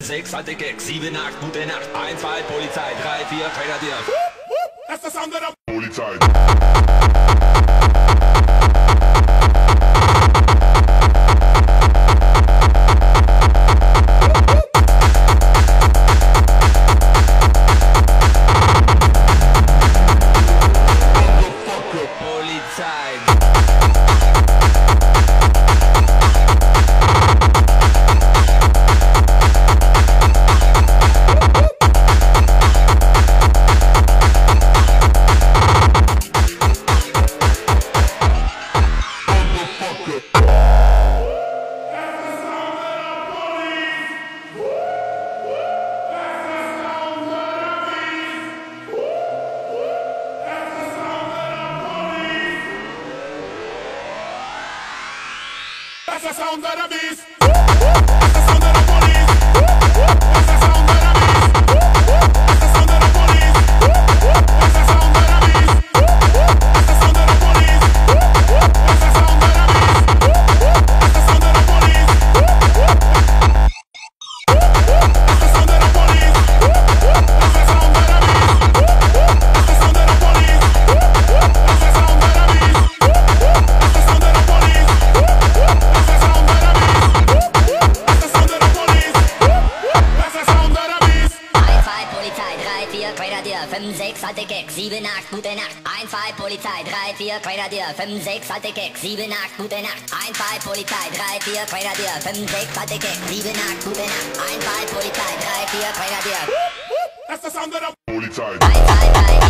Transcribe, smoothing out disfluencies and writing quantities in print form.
6, alte Gag, 7, 8, gute Nacht, 1, 2, Polizei, 3, 4, Grenadier. Das ist das Sound der Polizei. That's the sound of the beast. That's the sound of the police. That's the sound of the beast. That's the sound of the police. That's the sound of the beast. That's the sound of the police. That's the sound of the beast. That's the sound of the police. That's the sound of the police. That's the sound of the beast. That's the sound of the police. That's the sound of the beast. That's the sound of the police. Grenadier, 5, 6, alte Gag, 7, 8, gute Nacht. 1, 2, Polizei, 3, 4, Grenadier, 5, 6, alte Gag, 7, 8, gute Nacht. 1, 2, Polizei, 3, 4, Grenadier, 5, 6, alte Gag, 7, 8, gute Nacht. 1, 2, Polizei, 3, 4, Grenadier. That's the sound of the Polizei. 1, 2, 3,